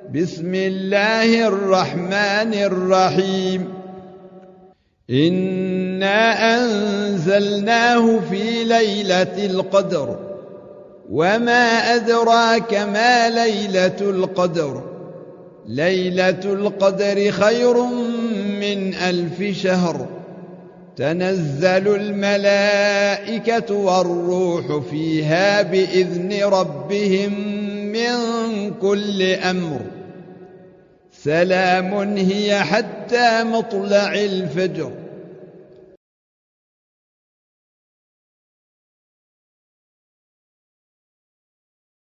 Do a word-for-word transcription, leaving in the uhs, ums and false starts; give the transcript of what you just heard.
بسم الله الرحمن الرحيم إنا أنزلناه في ليلة القدر وما أدراك ما ليلة القدر ليلة القدر خير من ألف شهر تنزل الملائكة والروح فيها بإذن ربهم من كل أمر سلام هي حتى مطلع الفجر